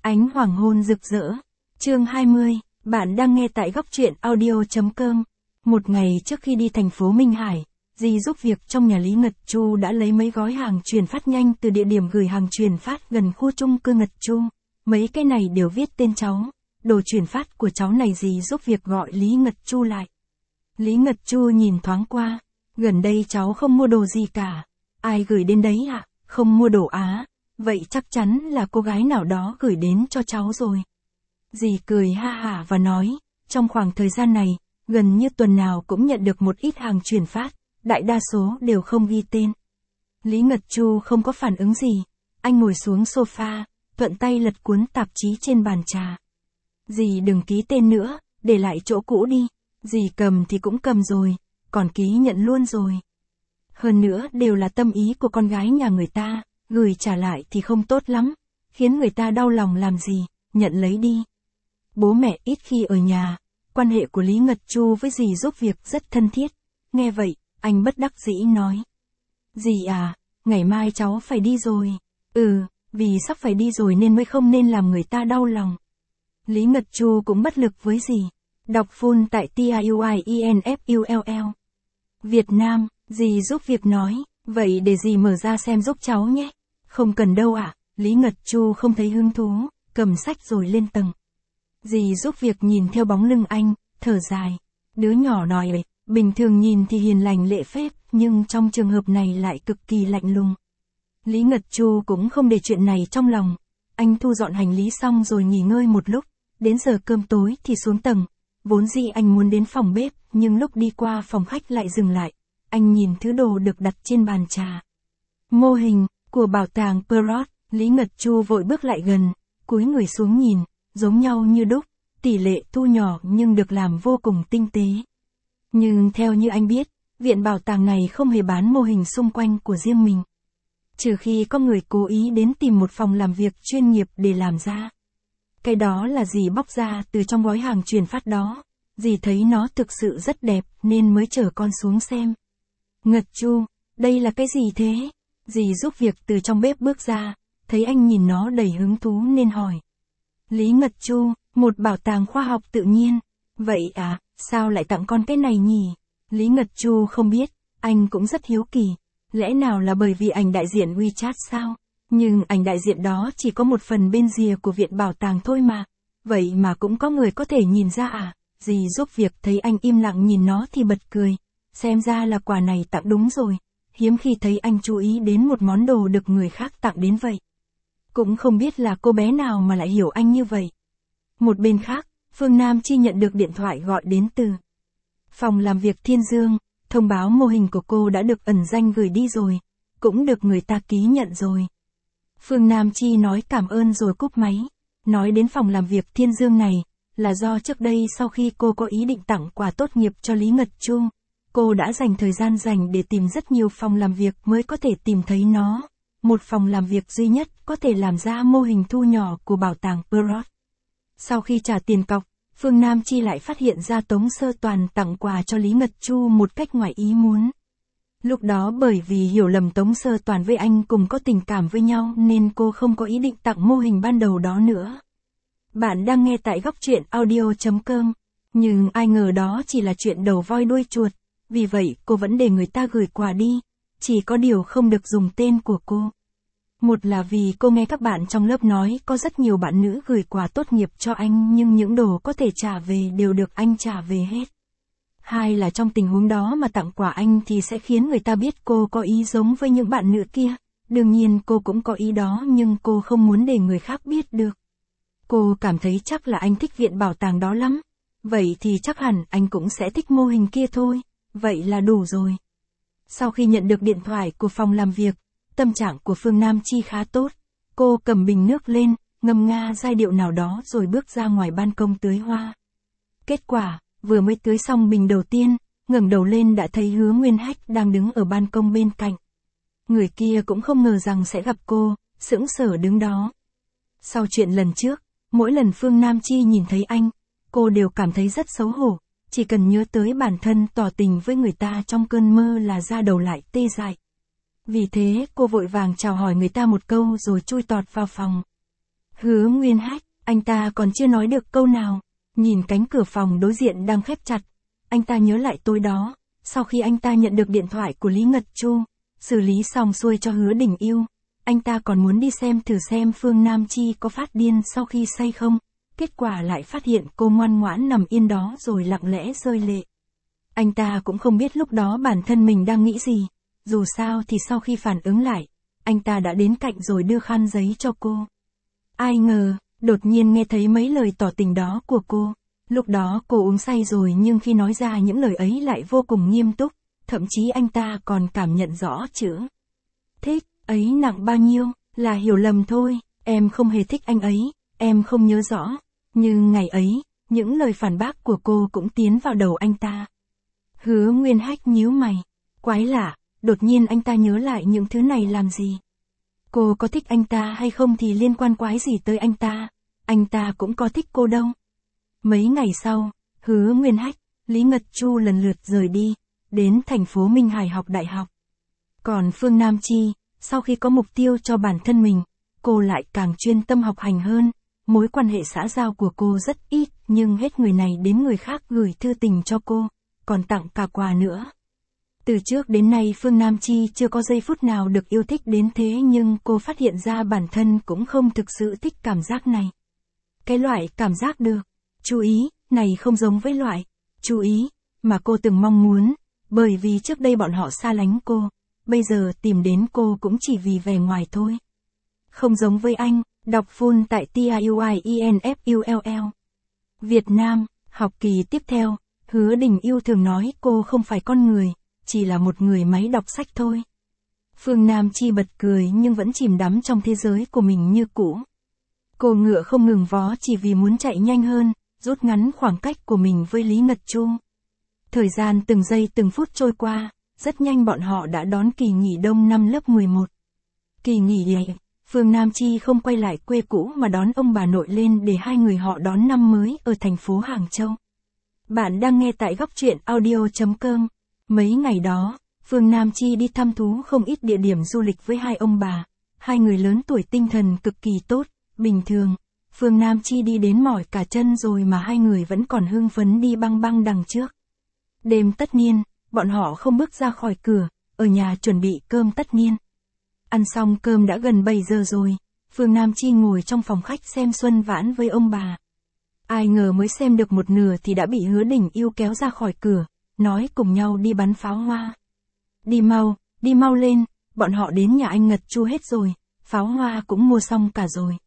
Ánh hoàng hôn rực rỡ. Chương 20, bạn đang nghe tại góc truyện audio.com. Một ngày trước khi đi thành phố Minh Hải, dì giúp việc trong nhà Lý Ngật Chu đã lấy mấy gói hàng chuyển phát nhanh từ địa điểm gửi hàng chuyển phát gần khu chung cư Ngật Chu. Mấy cái này đều viết tên cháu. Đồ chuyển phát của cháu này dì giúp việc gọi Lý Ngật Chu lại. Lý Ngật Chu nhìn thoáng qua. Gần đây cháu không mua đồ gì cả. Ai gửi đến đấy ạ? Không mua đồ á. Vậy chắc chắn là cô gái nào đó gửi đến cho cháu rồi. Dì cười ha hả và nói, trong khoảng thời gian này, gần như tuần nào cũng nhận được một ít hàng chuyển phát, đại đa số đều không ghi tên. Lý Ngật Chu không có phản ứng gì, anh ngồi xuống sofa, thuận tay lật cuốn tạp chí trên bàn trà. Dì đừng ký tên nữa, để lại chỗ cũ đi, dì cầm thì cũng cầm rồi, còn ký nhận luôn rồi. Hơn nữa đều là tâm ý của con gái nhà người ta. Gửi trả lại thì không tốt lắm, khiến người ta đau lòng làm gì, nhận lấy đi. Bố mẹ ít khi ở nhà, quan hệ của Lý Ngật Chu với dì giúp việc rất thân thiết. Nghe vậy, anh bất đắc dĩ nói. Dì à, ngày mai cháu phải đi rồi. Vì sắp phải đi rồi nên mới không nên làm người ta đau lòng. Lý Ngật Chu cũng bất lực với dì. Đọc full tại TIUIENFULL. Việt Nam, dì giúp việc nói. Vậy để dì mở ra xem giúp cháu nhé. Không cần đâu ạ. Lý Ngật Chu không thấy hứng thú, cầm sách rồi lên tầng. Dì giúp việc nhìn theo bóng lưng anh, thở dài. Đứa nhỏ nói ấy, bình thường nhìn thì hiền lành lễ phép, nhưng trong trường hợp này lại cực kỳ lạnh lùng. Lý Ngật Chu cũng không để chuyện này trong lòng. Anh thu dọn hành lý xong rồi nghỉ ngơi một lúc. Đến giờ cơm tối thì xuống tầng. Vốn dĩ anh muốn đến phòng bếp, nhưng lúc đi qua phòng khách lại dừng lại. Anh nhìn thứ đồ được đặt trên bàn trà. Mô hình của bảo tàng Perot. Lý Ngật Chu vội bước lại gần, cúi người xuống nhìn, giống nhau như đúc, tỷ lệ thu nhỏ nhưng được làm vô cùng tinh tế. Nhưng theo như anh biết, viện bảo tàng này không hề bán mô hình xung quanh của riêng mình. Trừ khi có người cố ý đến tìm một phòng làm việc chuyên nghiệp để làm ra. Cái đó là dì bóc ra từ trong gói hàng chuyển phát đó. Dì thấy nó thực sự rất đẹp nên mới chở con xuống xem. Ngật Chu, đây là cái gì thế? Dì giúp việc từ trong bếp bước ra, thấy anh nhìn nó đầy hứng thú nên hỏi. Lý Ngật Chu, một bảo tàng khoa học tự nhiên. Vậy à, sao lại tặng con cái này nhỉ? Lý Ngật Chu không biết, anh cũng rất hiếu kỳ. Lẽ nào là bởi vì ảnh đại diện WeChat sao? Nhưng ảnh đại diện đó chỉ có một phần bên rìa của viện bảo tàng thôi mà. Vậy mà cũng có người có thể nhìn ra à? Dì giúp việc thấy anh im lặng nhìn nó thì bật cười. Xem ra là quà này tặng đúng rồi. Hiếm khi thấy anh chú ý đến một món đồ được người khác tặng đến vậy. Cũng không biết là cô bé nào mà lại hiểu anh như vậy. Một bên khác, Phương Nam Chi nhận được điện thoại gọi đến từ phòng làm việc Thiên Dương. Thông báo mô hình của cô đã được ẩn danh gửi đi rồi. Cũng được người ta ký nhận rồi. Phương Nam Chi nói cảm ơn rồi cúp máy. Nói đến phòng làm việc Thiên Dương này, là do trước đây sau khi cô có ý định tặng quà tốt nghiệp cho Lý Ngật Chu, cô đã dành thời gian dành để tìm rất nhiều phòng làm việc mới có thể tìm thấy nó. Một phòng làm việc duy nhất có thể làm ra mô hình thu nhỏ của bảo tàng Perot. Sau khi trả tiền cọc, Phương Nam Chi lại phát hiện ra Tống Sơ Toàn tặng quà cho Lý Ngật Chu một cách ngoài ý muốn. Lúc đó bởi vì hiểu lầm Tống Sơ Toàn với anh cùng có tình cảm với nhau nên cô không có ý định tặng mô hình ban đầu đó nữa. Bạn đang nghe tại góc truyện audio.com. Nhưng ai ngờ đó chỉ là chuyện đầu voi đuôi chuột. Vì vậy cô vẫn để người ta gửi quà đi. Chỉ có điều không được dùng tên của cô. Một là vì cô nghe các bạn trong lớp nói có rất nhiều bạn nữ gửi quà tốt nghiệp cho anh nhưng những đồ có thể trả về đều được anh trả về hết. Hai là trong tình huống đó mà tặng quà anh thì sẽ khiến người ta biết cô có ý giống với những bạn nữ kia. Đương nhiên cô cũng có ý đó nhưng cô không muốn để người khác biết được. Cô cảm thấy chắc là anh thích viện bảo tàng đó lắm. Vậy thì chắc hẳn anh cũng sẽ thích mô hình kia thôi. Vậy là đủ rồi. Sau khi nhận được điện thoại của phòng làm việc, tâm trạng của Phương Nam Chi khá tốt. Cô cầm bình nước lên, ngâm nga giai điệu nào đó rồi bước ra ngoài ban công tưới hoa. Kết quả, vừa mới tưới xong bình đầu tiên, ngẩng đầu lên đã thấy Hứa Nguyên Hách đang đứng ở ban công bên cạnh. Người kia cũng không ngờ rằng sẽ gặp cô, sững sờ đứng đó. Sau chuyện lần trước, mỗi lần Phương Nam Chi nhìn thấy anh, cô đều cảm thấy rất xấu hổ. Chỉ cần nhớ tới bản thân tỏ tình với người ta trong cơn mơ là da đầu lại tê dại. Vì thế cô vội vàng chào hỏi người ta một câu rồi chui tọt vào phòng. Hứa Nguyên Hách, anh ta còn chưa nói được câu nào. Nhìn cánh cửa phòng đối diện đang khép chặt. Anh ta nhớ lại tối đó, sau khi anh ta nhận được điện thoại của Lý Ngật Chu, xử lý xong xuôi cho Hứa Đình Yêu. Anh ta còn muốn đi xem thử xem Phương Nam Chi có phát điên sau khi say không. Kết quả lại phát hiện cô ngoan ngoãn nằm yên đó rồi lặng lẽ rơi lệ. Anh ta cũng không biết lúc đó bản thân mình đang nghĩ gì. Dù sao thì sau khi phản ứng lại, anh ta đã đến cạnh rồi đưa khăn giấy cho cô. Ai ngờ, đột nhiên nghe thấy mấy lời tỏ tình đó của cô. Lúc đó cô uống say rồi nhưng khi nói ra những lời ấy lại vô cùng nghiêm túc. Thậm chí anh ta còn cảm nhận rõ chữ thích ấy nặng bao nhiêu, là hiểu lầm thôi, em không hề thích anh ấy, em không nhớ rõ. Nhưng ngày ấy, những lời phản bác của cô cũng tiến vào đầu anh ta. Hứa Nguyên Hách nhíu mày. Quái lạ, đột nhiên anh ta nhớ lại những thứ này làm gì? Cô có thích anh ta hay không thì liên quan quái gì tới anh ta cũng có thích cô đâu. Mấy ngày sau, Hứa Nguyên Hách, Lý Ngật Chu lần lượt rời đi, đến thành phố Minh Hải học đại học. Còn Phương Nam Chi, sau khi có mục tiêu cho bản thân mình, cô lại càng chuyên tâm học hành hơn. Mối quan hệ xã giao của cô rất ít, nhưng hết người này đến người khác gửi thư tình cho cô, còn tặng cả quà nữa. Từ trước đến nay Phương Nam Chi chưa có giây phút nào được yêu thích đến thế, nhưng cô phát hiện ra bản thân cũng không thực sự thích cảm giác này. Cái loại cảm giác được chú ý này không giống với loại chú ý mà cô từng mong muốn, bởi vì trước đây bọn họ xa lánh cô, bây giờ tìm đến cô cũng chỉ vì vẻ ngoài thôi. Không giống với anh, đọc full tại TIUIENFULL. Việt Nam, học kỳ tiếp theo, Hứa Đình Yêu thường nói cô không phải con người, chỉ là một người máy đọc sách thôi. Phương Nam Chi bật cười nhưng vẫn chìm đắm trong thế giới của mình như cũ. Cô ngựa không ngừng vó chỉ vì muốn chạy nhanh hơn, rút ngắn khoảng cách của mình với Lý Ngật Chu. Thời gian từng giây từng phút trôi qua, rất nhanh bọn họ đã đón kỳ nghỉ đông năm lớp 11. Kỳ nghỉ này, Phương Nam Chi không quay lại quê cũ mà đón ông bà nội lên để hai người họ đón năm mới ở thành phố Hàng Châu. Bạn đang nghe tại góc truyện audio.com. Mấy ngày đó, Phương Nam Chi đi thăm thú không ít địa điểm du lịch với hai ông bà. Hai người lớn tuổi tinh thần cực kỳ tốt, bình thường. Phương Nam Chi đi đến mỏi cả chân rồi mà hai người vẫn còn hưng phấn đi băng băng đằng trước. Đêm tất niên, bọn họ không bước ra khỏi cửa, ở nhà chuẩn bị cơm tất niên. Ăn xong cơm đã gần 7 giờ rồi, Phương Nam Chi ngồi trong phòng khách xem Xuân Vãn với ông bà. Ai ngờ mới xem được một nửa thì đã bị Hứa Đình Yêu kéo ra khỏi cửa, nói cùng nhau đi bắn pháo hoa. Đi mau lên, bọn họ đến nhà anh Ngật Chu hết rồi, pháo hoa cũng mua xong cả rồi.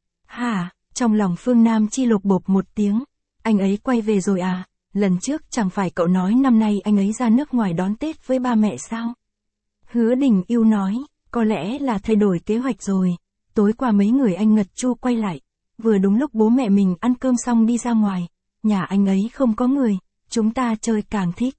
Hả, trong lòng Phương Nam Chi lột bột một tiếng, anh ấy quay về rồi à, lần trước chẳng phải cậu nói năm nay anh ấy ra nước ngoài đón Tết với ba mẹ sao? Hứa Đình Yêu nói, có lẽ là thay đổi kế hoạch rồi, tối qua mấy người anh Ngật Chu quay lại, vừa đúng lúc bố mẹ mình ăn cơm xong đi ra ngoài, nhà anh ấy không có người, chúng ta chơi càng thích.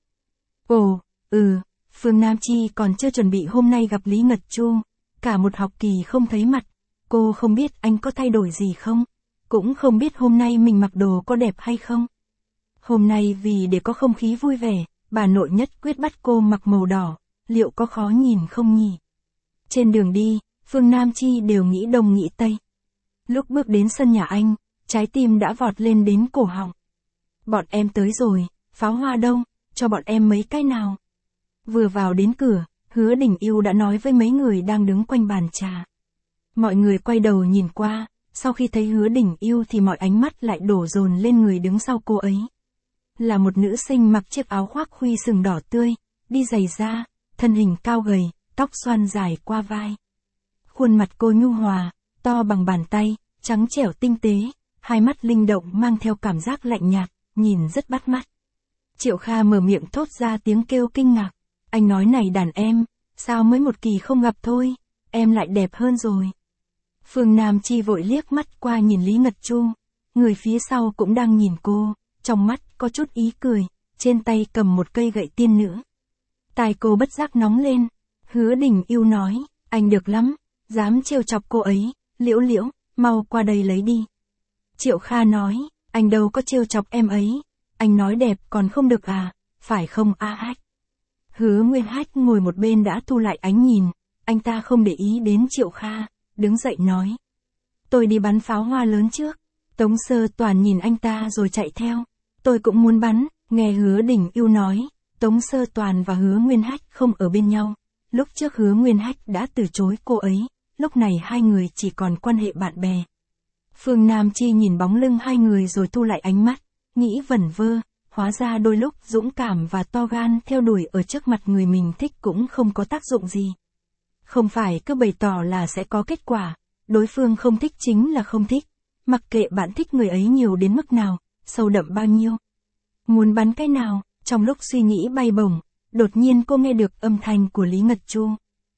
Ồ, Phương Nam Chi còn chưa chuẩn bị hôm nay gặp Lý Ngật Chu, cả một học kỳ không thấy mặt, cô không biết anh có thay đổi gì không, cũng không biết hôm nay mình mặc đồ có đẹp hay không. Hôm nay vì để có không khí vui vẻ, bà nội nhất quyết bắt cô mặc màu đỏ, liệu có khó nhìn không nhỉ? Trên đường đi, Phương Nam Chi đều nghĩ đông nghĩ tây. Lúc bước đến sân nhà anh, trái tim đã vọt lên đến cổ họng. Bọn em tới rồi, pháo hoa đâu, cho bọn em mấy cái nào. Vừa vào đến cửa, Hứa Đình Yêu đã nói với mấy người đang đứng quanh bàn trà. Mọi người quay đầu nhìn qua, sau khi thấy Hứa Đình Yêu thì mọi ánh mắt lại đổ dồn lên người đứng sau cô ấy. Là một nữ sinh mặc chiếc áo khoác huy sừng đỏ tươi, đi giày da, thân hình cao gầy, tóc xoăn dài qua vai. Khuôn mặt cô nhu hòa, to bằng bàn tay, trắng trẻo tinh tế, hai mắt linh động mang theo cảm giác lạnh nhạt, nhìn rất bắt mắt. Triệu Kha mở miệng thốt ra tiếng kêu kinh ngạc. Anh nói này đàn em, sao mới một kỳ không gặp thôi, em lại đẹp hơn rồi. Phương Nam Chi vội liếc mắt qua nhìn Lý Ngật Chu, người phía sau cũng đang nhìn cô, trong mắt có chút ý cười, trên tay cầm một cây gậy tiên nữ. Tai cô bất giác nóng lên, Hứa Đình Yêu nói, anh được lắm, dám trêu chọc cô ấy, Liễu Liễu, mau qua đây lấy đi. Triệu Kha nói, anh đâu có trêu chọc em ấy, anh nói đẹp còn không được à, phải không a Hách? Hứa Nguyên Hách ngồi một bên đã thu lại ánh nhìn, anh ta không để ý đến Triệu Kha, đứng dậy nói. tôi đi bắn pháo hoa lớn trước. Tống Sơ Toàn nhìn anh ta rồi chạy theo. Tôi cũng muốn bắn, nghe Hứa Đình Yêu nói. Tống Sơ Toàn và Hứa Nguyên Hách không ở bên nhau. Lúc trước Hứa Nguyên Hách đã từ chối cô ấy, lúc này hai người chỉ còn quan hệ bạn bè. Phương Nam Chi nhìn bóng lưng hai người rồi thu lại ánh mắt, nghĩ vẩn vơ, hóa ra đôi lúc dũng cảm và to gan theo đuổi ở trước mặt người mình thích cũng không có tác dụng gì. Không phải cứ bày tỏ là sẽ có kết quả, đối phương không thích chính là không thích, mặc kệ bạn thích người ấy nhiều đến mức nào, sâu đậm bao nhiêu. Muốn bắn cái nào, trong lúc suy nghĩ bay bổng, đột nhiên cô nghe được âm thanh của Lý Ngật Chu.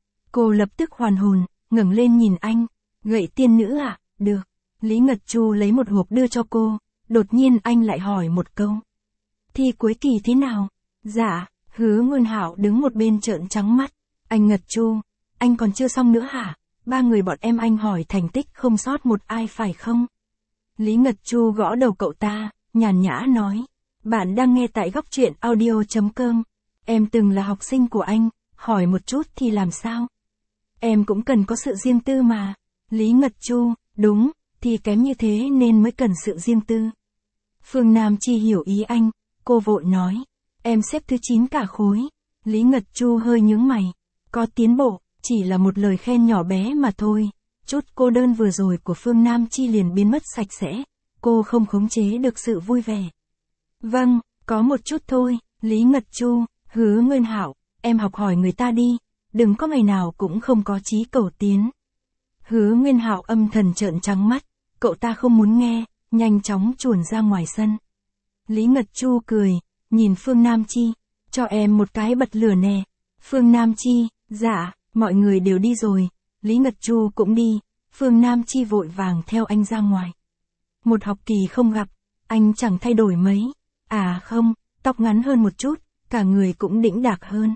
Cô lập tức hoàn hồn, ngẩng lên nhìn anh, gậy tiên nữ à, được. Lý Ngật Chu lấy một hộp đưa cho cô, đột nhiên anh lại hỏi một câu. Thi cuối kỳ thế nào? Dạ, Hứa Nguyên Hạo đứng một bên trợn trắng mắt. Anh Ngật Chu, anh còn chưa xong nữa hả? Ba người bọn em anh hỏi thành tích không sót một ai phải không? Lý Ngật Chu gõ đầu cậu ta, nhàn nhã nói. Bạn đang nghe tại góc truyện audio.com. Em từng là học sinh của anh, hỏi một chút thì làm sao? Em cũng cần có sự riêng tư mà. Lý Ngật Chu, đúng, thì kém như thế nên mới cần sự riêng tư. Phương Nam Chi hiểu ý anh, cô vội nói. Em xếp thứ 9 cả khối. Lý Ngật Chu hơi nhướng mày. Có tiến bộ, chỉ là một lời khen nhỏ bé mà thôi. Chút cô đơn vừa rồi của Phương Nam Chi liền biến mất sạch sẽ. Cô không khống chế được sự vui vẻ. Vâng, có một chút thôi. Lý Ngật Chu, Hứa Nguyên Hạo, em học hỏi người ta đi. Đừng có ngày nào cũng không có chí cầu tiến. Hứa Nguyên Hạo âm thầm trợn trắng mắt. Cậu ta không muốn nghe, nhanh chóng chuồn ra ngoài sân. Lý Ngật Chu cười, nhìn Phương Nam Chi. Cho em một cái bật lửa nè. Phương Nam Chi, dạ, mọi người đều đi rồi. Lý Ngật Chu cũng đi. Phương Nam Chi vội vàng theo anh ra ngoài. Một học kỳ không gặp, anh chẳng thay đổi mấy. À không, tóc ngắn hơn một chút, cả người cũng đĩnh đạc hơn.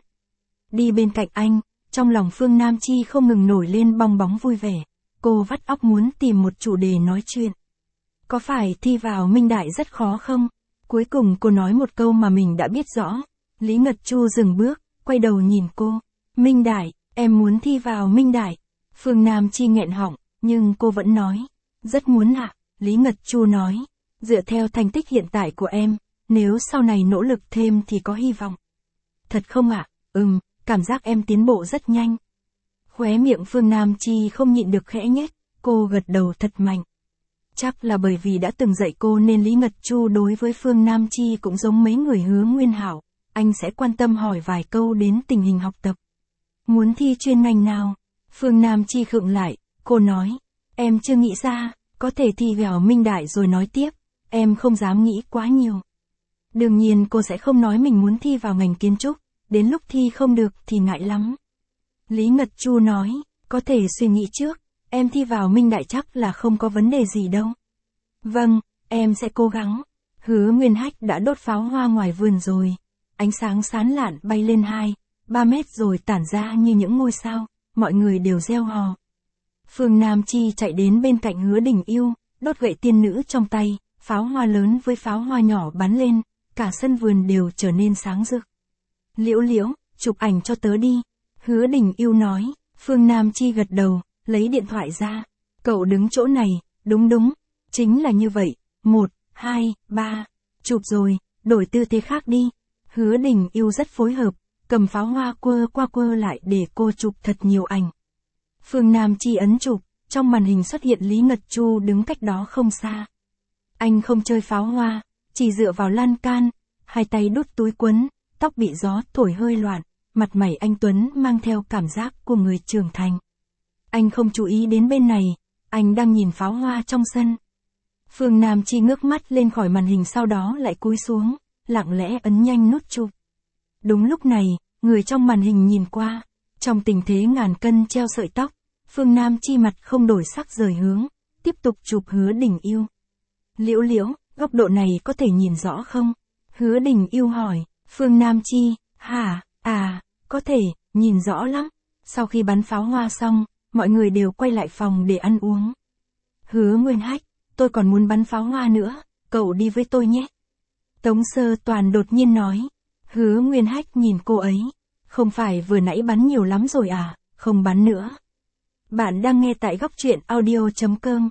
Đi bên cạnh anh, trong lòng Phương Nam Chi không ngừng nổi lên bong bóng vui vẻ. Cô vắt óc muốn tìm một chủ đề nói chuyện. Có phải thi vào Minh Đại rất khó không? Cuối cùng cô nói một câu mà mình đã biết rõ. Lý Ngật Chu dừng bước, quay đầu nhìn cô. Minh Đại, em muốn thi vào Minh Đại. Phương Nam Chi nghẹn họng, nhưng cô vẫn nói. Rất muốn ạ. Lý Ngật Chu nói. Dựa theo thành tích hiện tại của em, nếu sau này nỗ lực thêm thì có hy vọng. Thật không ạ? Cảm giác em tiến bộ rất nhanh. Khóe miệng Phương Nam Chi không nhịn được khẽ nhếch, cô gật đầu thật mạnh. Chắc là bởi vì đã từng dạy cô nên Lý Ngật Chu đối với Phương Nam Chi cũng giống mấy người Hứa Nguyên Hạo, anh sẽ quan tâm hỏi vài câu đến tình hình học tập. Muốn thi chuyên ngành nào? Phương Nam Chi khựng lại, cô nói, em chưa nghĩ ra, có thể thi vào Minh Đại rồi nói tiếp, em không dám nghĩ quá nhiều. Đương nhiên cô sẽ không nói mình muốn thi vào ngành kiến trúc, đến lúc thi không được thì ngại lắm. Lý Ngật Chu nói, có thể suy nghĩ trước, em thi vào Minh Đại chắc là không có vấn đề gì đâu. Vâng, em sẽ cố gắng. Hứa Nguyên Hách đã đốt pháo hoa ngoài vườn rồi. Ánh sáng sáng lạn bay lên 2-3 mét rồi tản ra như những ngôi sao, mọi người đều reo hò. Phương Nam Chi chạy đến bên cạnh Hứa Đình Yêu, đốt gậy tiên nữ trong tay, pháo hoa lớn với pháo hoa nhỏ bắn lên, cả sân vườn đều trở nên sáng rực. Liễu Liễu, chụp ảnh cho tớ đi. Hứa Đình Yêu nói. Phương Nam Chi gật đầu, lấy điện thoại ra. Cậu đứng chỗ này, đúng, chính là như vậy. 1, 2, 3, chụp rồi, đổi tư thế khác đi. Hứa Đình Yêu rất phối hợp, cầm pháo hoa quơ qua quơ lại để cô chụp thật nhiều ảnh. Phương Nam Chi ấn chụp, trong màn hình xuất hiện Lý Ngật Chu đứng cách đó không xa. Anh không chơi pháo hoa, chỉ dựa vào lan can, hai tay đút túi quấn, tóc bị gió thổi hơi loạn, mặt mày anh tuấn mang theo cảm giác của người trưởng thành. Anh không chú ý đến bên này, anh đang nhìn pháo hoa trong sân. Phương Nam Chi ngước mắt lên khỏi màn hình sau đó lại cúi xuống, lặng lẽ ấn nhanh nút chụp. Đúng lúc này, người trong màn hình nhìn qua, trong tình thế ngàn cân treo sợi tóc, Phương Nam Chi mặt không đổi sắc rời hướng, tiếp tục chụp Hứa Đình Yêu. Liễu Liễu, góc độ này có thể nhìn rõ không? Hứa Đình Yêu hỏi. Phương Nam Chi, hả, có thể, nhìn rõ lắm. Sau khi bắn pháo hoa xong, mọi người đều quay lại phòng để ăn uống. Hứa Nguyên Hách, tôi còn muốn bắn pháo hoa nữa, cậu đi với tôi nhé. Tống Sơ Toàn đột nhiên nói. Hứa Nguyên Hách nhìn cô ấy. Không phải vừa nãy bắn nhiều lắm rồi à, không bắn nữa. Bạn đang nghe tại góc truyện audio.com.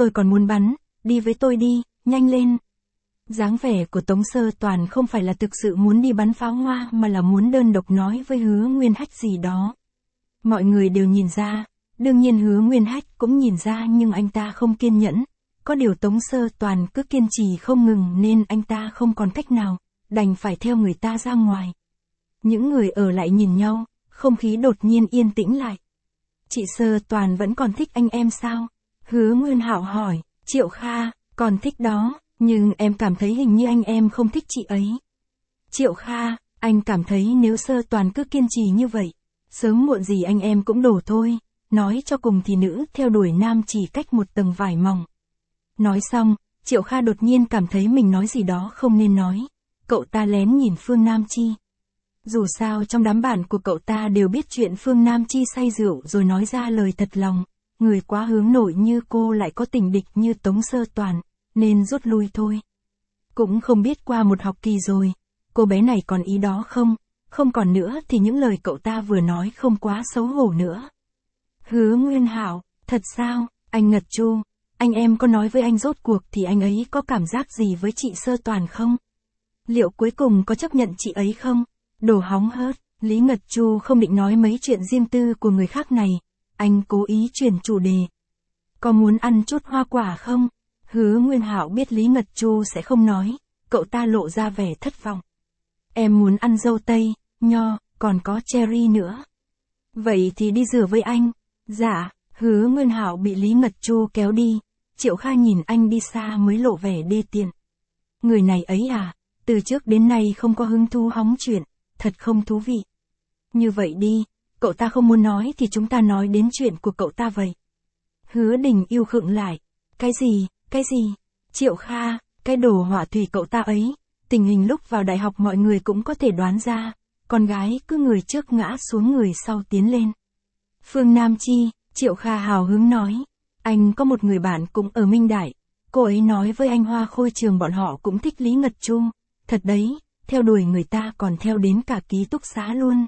tôi còn muốn bắn, đi với tôi đi, nhanh lên. Dáng vẻ của Tống Sơ Toàn không phải là thực sự muốn đi bắn pháo hoa mà là muốn đơn độc nói với Hứa Nguyên Hách gì đó. Mọi người đều nhìn ra, đương nhiên Hứa Nguyên Hách cũng nhìn ra nhưng anh ta không kiên nhẫn. Có điều Tống Sơ Toàn cứ kiên trì không ngừng nên anh ta không còn cách nào, đành phải theo người ta ra ngoài. Những người ở lại nhìn nhau, không khí đột nhiên yên tĩnh lại. Chị Sơ Toàn vẫn còn thích anh em sao? Hứa Nguyên Hạo hỏi. Triệu Kha, còn thích đó, nhưng em cảm thấy hình như anh em không thích chị ấy. Triệu Kha, anh cảm thấy nếu Sơ Toàn cứ kiên trì như vậy, sớm muộn gì anh em cũng đổ thôi. Nói cho cùng thì nữ theo đuổi nam chỉ cách một tầng vải mỏng. Nói xong, Triệu Kha đột nhiên cảm thấy mình nói gì đó không nên nói. Cậu ta lén nhìn Phương Nam Chi. Dù sao trong đám bạn của cậu ta đều biết chuyện Phương Nam Chi say rượu rồi nói ra lời thật lòng. Người quá hướng nội như cô lại có tình địch như Tống Sơ Toàn, nên rút lui thôi. Cũng không biết qua một học kỳ rồi, cô bé này còn ý đó không? Không còn nữa thì những lời cậu ta vừa nói không quá xấu hổ nữa. Hứa Nguyên Hạo, thật sao? Anh ngật chu. Anh em có nói với anh rốt cuộc thì anh ấy có cảm giác gì với chị Sơ Toàn không? Liệu cuối cùng có chấp nhận chị ấy không? Đồ hóng hớt, Lý Ngật Chu không định nói mấy chuyện riêng tư của người khác này. Anh cố ý chuyển chủ đề. Có muốn ăn chút hoa quả không? Hứa Nguyên Hạo biết Lý Ngật Chu sẽ không nói, cậu ta lộ ra vẻ thất vọng. Em muốn ăn dâu tây, nho, còn có cherry nữa. Vậy thì đi rửa với anh. Dạ, Hứa Nguyên Hạo bị Lý Ngật Chu kéo đi. Triệu Kha nhìn anh đi xa mới lộ vẻ đê tiện. Người này ấy à, từ trước đến nay không có hứng thú hóng chuyện, thật không thú vị. Như vậy đi, cậu ta không muốn nói thì chúng ta nói đến chuyện của cậu ta vậy. Hứa Đình yêu khựng lại. Cái gì? Triệu Kha, cái đồ họa thủy cậu ta ấy, tình hình lúc vào đại học mọi người cũng có thể đoán ra, con gái cứ người trước ngã xuống người sau tiến lên. Phương Nam Chi, Triệu Kha hào hứng nói, anh có một người bạn cũng ở Minh Đại, cô ấy nói với anh Hoa Khôi trường bọn họ cũng thích Lý Ngật Chu, thật đấy, theo đuổi người ta còn theo đến cả ký túc xá luôn.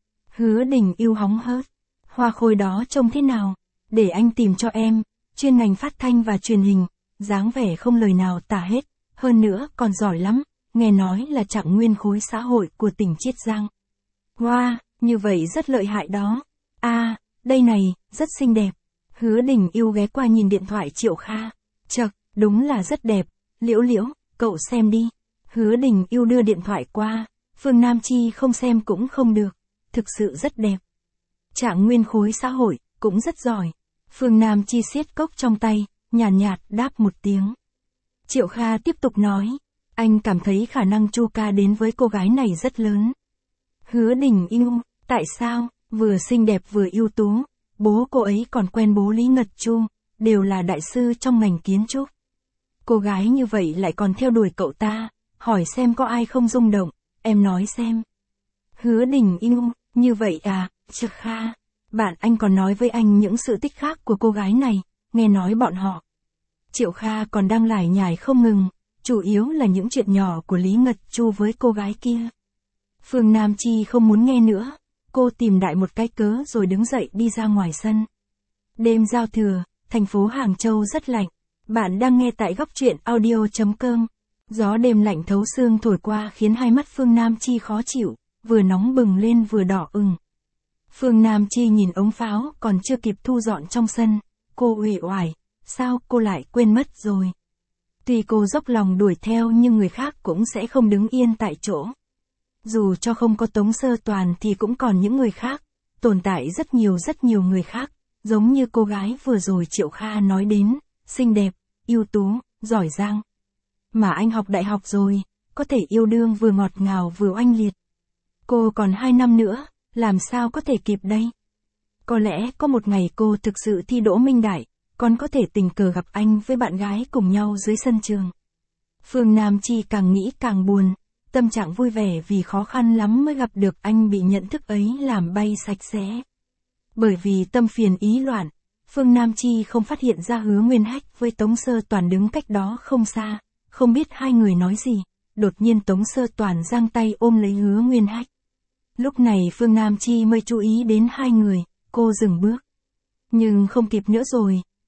Hứa Đình yêu hóng hớt, Hoa Khôi đó trông thế nào, để anh tìm cho em, chuyên ngành phát thanh và truyền hình, dáng vẻ không lời nào tả hết, hơn nữa còn giỏi lắm, nghe nói là trạng nguyên khối xã hội của tỉnh Chiết Giang. Wow, như vậy rất lợi hại đó. À, đây này, rất xinh đẹp. Hứa Đình yêu ghé qua nhìn điện thoại Triệu Kha. Chậc, đúng là rất đẹp. Liễu Liễu, cậu xem đi. Hứa Đình yêu đưa điện thoại qua. Phương Nam Chi không xem cũng không được. Thực sự rất đẹp. Trạng nguyên khối xã hội, cũng rất giỏi. Phương Nam Chi siết cốc trong tay, nhàn nhạt đáp một tiếng. Triệu Kha tiếp tục nói. Anh cảm thấy khả năng Chu ca đến với cô gái này rất lớn. Hứa Đình yêu, tại sao? Vừa xinh đẹp vừa ưu tú, bố cô ấy còn quen bố Lý Ngật Chu, đều là đại sư trong ngành kiến trúc. Cô gái như vậy lại còn theo đuổi cậu ta, hỏi xem có ai không rung động, em nói xem. Hứa Đình yêu, như vậy à, Triệu Kha, bạn anh còn nói với anh những sự tích khác của cô gái này, nghe nói bọn họ. Triệu Kha còn đang lải nhải không ngừng, chủ yếu là những chuyện nhỏ của Lý Ngật Chu với cô gái kia. Phương Nam Chi không muốn nghe nữa. Cô tìm đại một cái cớ rồi đứng dậy đi ra ngoài sân. Đêm giao thừa, thành phố Hàng Châu rất lạnh. Bạn đang nghe tại góc truyện audio.com. Gió đêm lạnh thấu xương thổi qua khiến hai mắt Phương Nam Chi khó chịu, vừa nóng bừng lên vừa đỏ ửng. Phương Nam Chi nhìn ống pháo còn chưa kịp thu dọn trong sân. Cô uể oải, sao cô lại quên mất rồi. Tuy cô dốc lòng đuổi theo nhưng người khác cũng sẽ không đứng yên tại chỗ. Dù cho không có Tống Sơ Toàn thì cũng còn những người khác, tồn tại rất nhiều người khác, giống như cô gái vừa rồi Triệu Kha nói đến, xinh đẹp, ưu tú, giỏi giang. Mà anh học đại học rồi, có thể yêu đương vừa ngọt ngào vừa oanh liệt. Cô còn 2 năm nữa, làm sao có thể kịp đây? Có lẽ có một ngày cô thực sự thi đỗ Minh Đại, còn có thể tình cờ gặp anh với bạn gái cùng nhau dưới sân trường. Phương Nam Chi càng nghĩ càng buồn. Tâm trạng vui vẻ vì khó khăn lắm mới gặp được anh bị nhận thức ấy làm bay sạch sẽ. Bởi vì tâm phiền ý loạn, Phương Nam Chi không phát hiện ra Hứa Nguyên Hách với Tống Sơ Toàn đứng cách đó không xa, không biết hai người nói gì, đột nhiên Tống Sơ Toàn giang tay ôm lấy Hứa Nguyên Hách. Lúc này Phương Nam Chi mới chú ý đến hai người, cô dừng bước. Nhưng không kịp nữa rồi,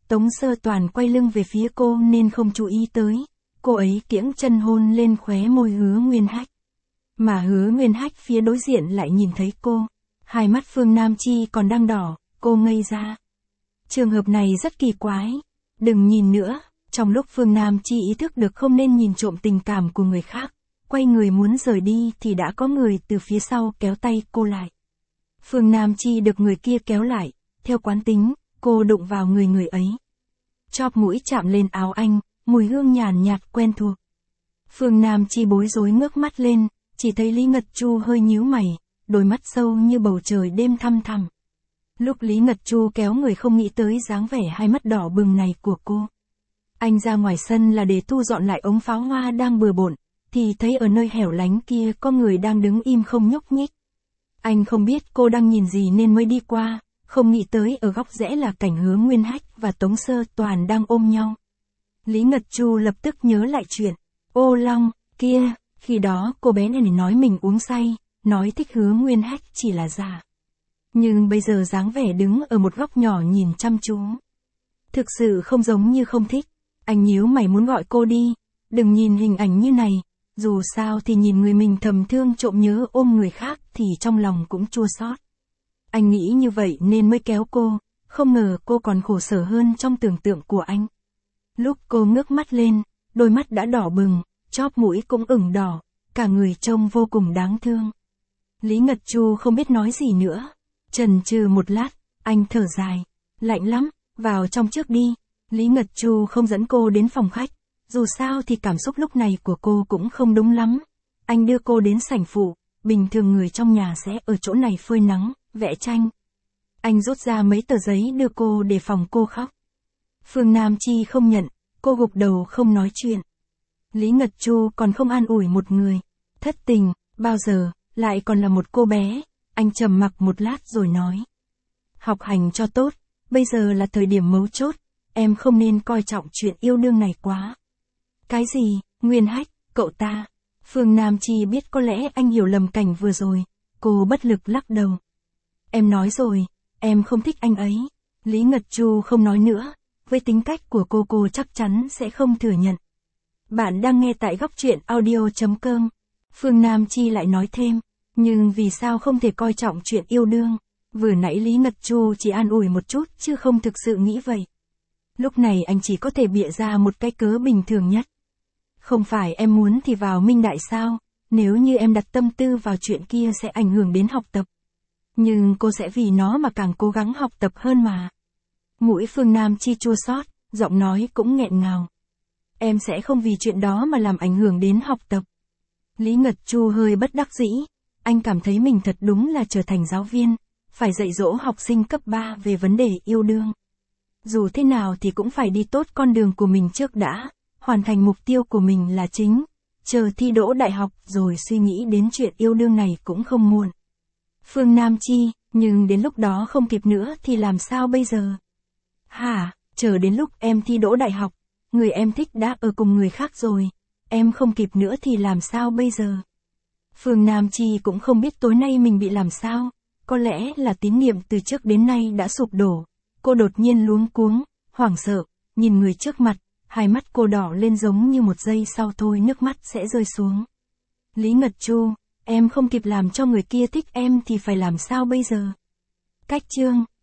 Tống Sơ Toàn quay lưng về phía cô nên không chú ý tới. Cô ấy kiễng chân hôn lên khóe môi Hứa Nguyên Hách. Mà Hứa Nguyên Hách phía đối diện lại nhìn thấy cô. Hai mắt Phương Nam Chi còn đang đỏ, cô ngây ra. Trường hợp này rất kỳ quái. Đừng nhìn nữa. Trong lúc Phương Nam Chi ý thức được không nên nhìn trộm tình cảm của người khác, quay người muốn rời đi thì đã có người từ phía sau kéo tay cô lại. Phương Nam Chi được người kia kéo lại, theo quán tính, cô đụng vào người ấy. Chóp mũi chạm lên áo anh, mùi hương nhàn nhạt quen thuộc. Phương Nam Chi bối rối ngước mắt lên, chỉ thấy Lý Ngật Chu hơi nhíu mày, đôi mắt sâu như bầu trời đêm thăm thẳm. Lúc Lý Ngật Chu kéo người không nghĩ tới dáng vẻ hai mắt đỏ bừng này của cô. Anh ra ngoài sân là để thu dọn lại ống pháo hoa đang bừa bộn, thì thấy ở nơi hẻo lánh kia có người đang đứng im không nhúc nhích. Anh không biết cô đang nhìn gì nên mới đi qua, không nghĩ tới ở góc rẽ là cảnh Hứa Nguyên Hách và Tống Sơ Toàn đang ôm nhau. Lý Ngật Chu lập tức nhớ lại chuyện, ô long, kia, khi đó cô bé này nói mình uống say, nói thích Hứa Nguyên Hách chỉ là giả. Nhưng bây giờ dáng vẻ đứng ở một góc nhỏ nhìn chăm chú. Thực sự không giống như không thích. Anh nhíu mày muốn gọi cô đi, đừng nhìn hình ảnh như này, dù sao thì nhìn người mình thầm thương trộm nhớ ôm người khác thì trong lòng cũng chua xót. Anh nghĩ như vậy nên mới kéo cô, không ngờ cô còn khổ sở hơn trong tưởng tượng của anh. Lúc cô ngước mắt lên, đôi mắt đã đỏ bừng, chóp mũi cũng ửng đỏ, cả người trông vô cùng đáng thương. Lý Ngật Chu không biết nói gì nữa, chần chừ một lát, anh thở dài, lạnh lắm, vào trong trước đi. Lý Ngật Chu không dẫn cô đến phòng khách, dù sao thì cảm xúc lúc này của cô cũng không đúng lắm. Anh đưa cô đến sảnh phụ, bình thường người trong nhà sẽ ở chỗ này phơi nắng, vẽ tranh. Anh rút ra mấy tờ giấy đưa cô để phòng cô khóc. Phương Nam Chi không nhận, cô gục đầu không nói chuyện. Lý Ngật Chu còn không an ủi một người. Thất tình, bao giờ, lại còn là một cô bé. Anh trầm mặc một lát rồi nói. Học hành cho tốt, bây giờ là thời điểm mấu chốt. Em không nên coi trọng chuyện yêu đương này quá. Cái gì, Nguyên Hách, cậu ta? Phương Nam Chi biết có lẽ anh hiểu lầm cảnh vừa rồi. Cô bất lực lắc đầu. Em nói rồi, em không thích anh ấy. Lý Ngật Chu không nói nữa. Với tính cách của cô chắc chắn sẽ không thừa nhận. Bạn đang nghe tại góc truyện audio.com. Phương Nam Chi lại nói thêm. Nhưng vì sao không thể coi trọng chuyện yêu đương? Vừa nãy Lý Ngật Chu chỉ an ủi một chút chứ không thực sự nghĩ vậy. Lúc này anh chỉ có thể bịa ra một cái cớ bình thường nhất. Không phải em muốn thì vào Minh Đại sao, nếu như em đặt tâm tư vào chuyện kia sẽ ảnh hưởng đến học tập. Nhưng cô sẽ vì nó mà càng cố gắng học tập hơn mà. Mũi Phương Nam Chi chua xót, giọng nói cũng nghẹn ngào. Em sẽ không vì chuyện đó mà làm ảnh hưởng đến học tập. Lý Ngật Chu hơi bất đắc dĩ, anh cảm thấy mình thật đúng là trở thành giáo viên, phải dạy dỗ học sinh cấp 3 về vấn đề yêu đương. Dù thế nào thì cũng phải đi tốt con đường của mình trước đã, hoàn thành mục tiêu của mình là chính, chờ thi đỗ đại học rồi suy nghĩ đến chuyện yêu đương này cũng không muộn. Phương Nam Chi, nhưng đến lúc đó không kịp nữa thì làm sao bây giờ? Hả, chờ đến lúc em thi đỗ đại học, người em thích đã ở cùng người khác rồi, em không kịp nữa thì làm sao bây giờ? Phương Nam Chi cũng không biết tối nay mình bị làm sao, có lẽ là tín niệm từ trước đến nay đã sụp đổ. Cô đột nhiên luống cuống, hoảng sợ, nhìn người trước mặt, hai mắt cô đỏ lên giống như một giây sau thôi nước mắt sẽ rơi xuống. Lý Ngật Chu, em không kịp làm cho người kia thích em thì phải làm sao bây giờ? Cách chương